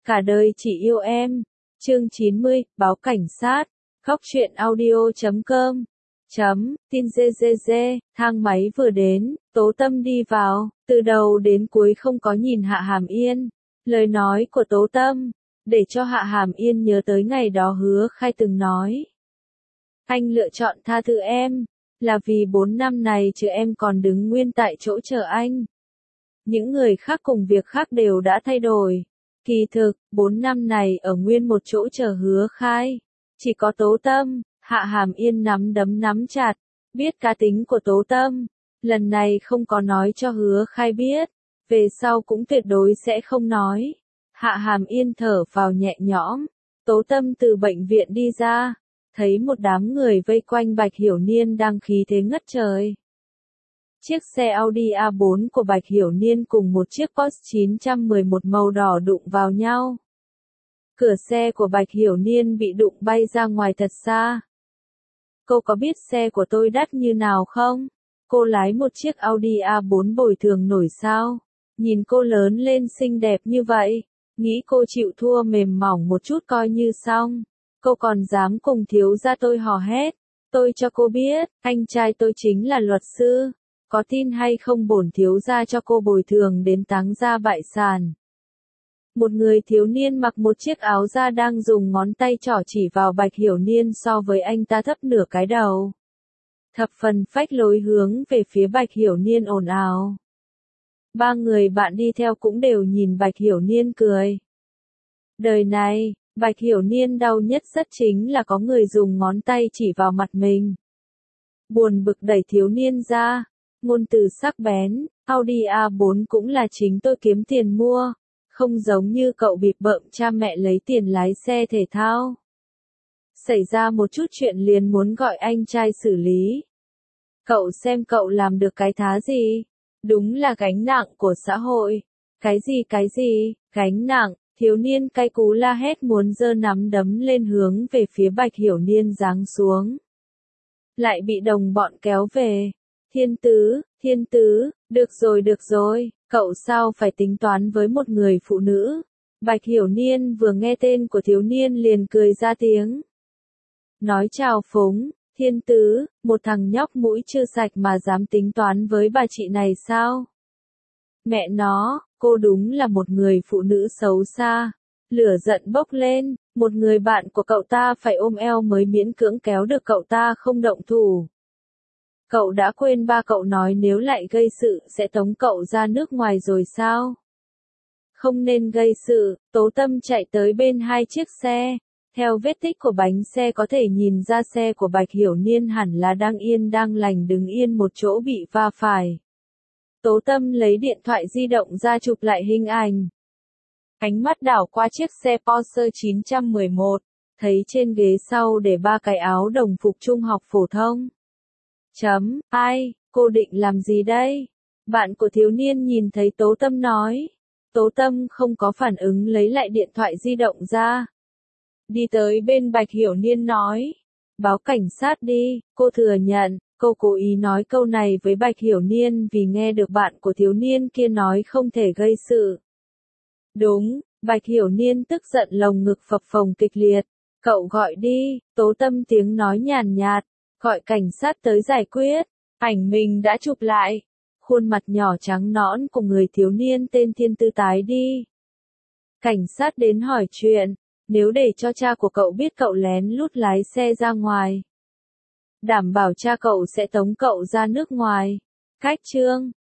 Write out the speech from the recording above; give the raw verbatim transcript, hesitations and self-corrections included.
Cả đời chỉ yêu em. Chương chín mươi, báo cảnh sát. Khóc chuyện audio chấm com. Chấm, tin dê dê dê, thang máy vừa đến, Tố Tâm đi vào, từ đầu đến cuối không có nhìn Hạ Hàm Yên. Lời nói của Tố Tâm, để cho Hạ Hàm Yên nhớ tới ngày đó Hứa Khai từng nói. Anh lựa chọn tha thứ em, là vì bốn năm này chứ em còn đứng nguyên tại chỗ chờ anh. Những người khác cùng việc khác đều đã thay đổi. Kỳ thực, bốn năm này ở nguyên một chỗ chờ Hứa Khai. Chỉ có Tố Tâm, Hạ Hàm Yên nắm đấm nắm chặt, biết cá tính của Tố Tâm. Lần này không có nói cho Hứa Khai biết, về sau cũng tuyệt đối sẽ không nói. Hạ Hàm Yên thở vào nhẹ nhõm, Tố Tâm từ bệnh viện đi ra, thấy một đám người vây quanh Bạch Hiểu Niên đang khí thế ngất trời. Chiếc xe Audi A bốn của Bạch Hiểu Niên cùng một chiếc Porsche chín một một màu đỏ đụng vào nhau. Cửa xe của Bạch Hiểu Niên bị đụng bay ra ngoài thật xa. Cô có biết xe của tôi đắt như nào không? Cô lái một chiếc Audi A bốn bồi thường nổi sao? Nhìn cô lớn lên xinh đẹp như vậy, nghĩ cô chịu thua mềm mỏng một chút coi như xong. Cô còn dám cùng thiếu gia tôi hò hét. Tôi cho cô biết, anh trai tôi chính là luật sư. Có tin hay không bổn thiếu gia cho cô bồi thường đến táng gia bại sản. Một người thiếu niên mặc một chiếc áo da đang dùng ngón tay trỏ chỉ vào Bạch Hiểu Niên so với anh ta thấp nửa cái đầu. Thập phần phách lối hướng về phía Bạch Hiểu Niên ồn ào. Ba người bạn đi theo cũng đều nhìn Bạch Hiểu Niên cười. Đời này, Bạch Hiểu Niên đau nhất rất chính là có người dùng ngón tay chỉ vào mặt mình. Buồn bực đẩy thiếu niên ra, ngôn từ sắc bén, Audi A bốn cũng là chính tôi kiếm tiền mua. Không giống như cậu bịp bợm cha mẹ lấy tiền lái xe thể thao. Xảy ra một chút chuyện liền muốn gọi anh trai xử lý. Cậu xem cậu làm được cái thá gì? Đúng là gánh nặng của xã hội. Cái gì cái gì, gánh nặng, thiếu niên cay cú la hét muốn giơ nắm đấm lên hướng về phía Bạch Hiểu Niên giáng xuống. Lại bị đồng bọn kéo về. Thiên tứ, thiên tứ, được rồi được rồi. Cậu sao phải tính toán với một người phụ nữ? Bạch Hiểu Niên vừa nghe tên của thiếu niên liền cười ra tiếng. Nói chào phúng, thiên tứ, một thằng nhóc mũi chưa sạch mà dám tính toán với bà chị này sao? Mẹ nó, cô đúng là một người phụ nữ xấu xa. Lửa giận bốc lên, một người bạn của cậu ta phải ôm eo mới miễn cưỡng kéo được cậu ta không động thủ. Cậu đã quên ba cậu nói nếu lại gây sự sẽ tống cậu ra nước ngoài rồi sao? Không nên gây sự, Tố Tâm chạy tới bên hai chiếc xe. Theo vết tích của bánh xe có thể nhìn ra xe của Bạch Hiểu Niên hẳn là đang yên đang lành đứng yên một chỗ bị va phải. Tố Tâm lấy điện thoại di động ra chụp lại hình ảnh. Ánh mắt đảo qua chiếc xe Porsche chín một một, thấy trên ghế sau để ba cái áo đồng phục trung học phổ thông. Chấm, ai, cô định làm gì đây? Bạn của thiếu niên nhìn thấy Tố Tâm nói. Tố Tâm không có phản ứng lấy lại điện thoại di động ra. Đi tới bên Bạch Hiểu Niên nói. Báo cảnh sát đi, cô thừa nhận, cô cố ý nói câu này với Bạch Hiểu Niên vì nghe được bạn của thiếu niên kia nói không thể gây sự. Đúng, Bạch Hiểu Niên tức giận lồng ngực phập phồng kịch liệt. Cậu gọi đi, Tố Tâm tiếng nói nhàn nhạt. Gọi cảnh sát tới giải quyết. Ảnh mình đã chụp lại. Khuôn mặt nhỏ trắng nõn của người thiếu niên tên Thiên Tư tái đi. Cảnh sát đến hỏi chuyện. Nếu để cho cha của cậu biết cậu lén lút lái xe ra ngoài, đảm bảo cha cậu sẽ tống cậu ra nước ngoài. Cách chương,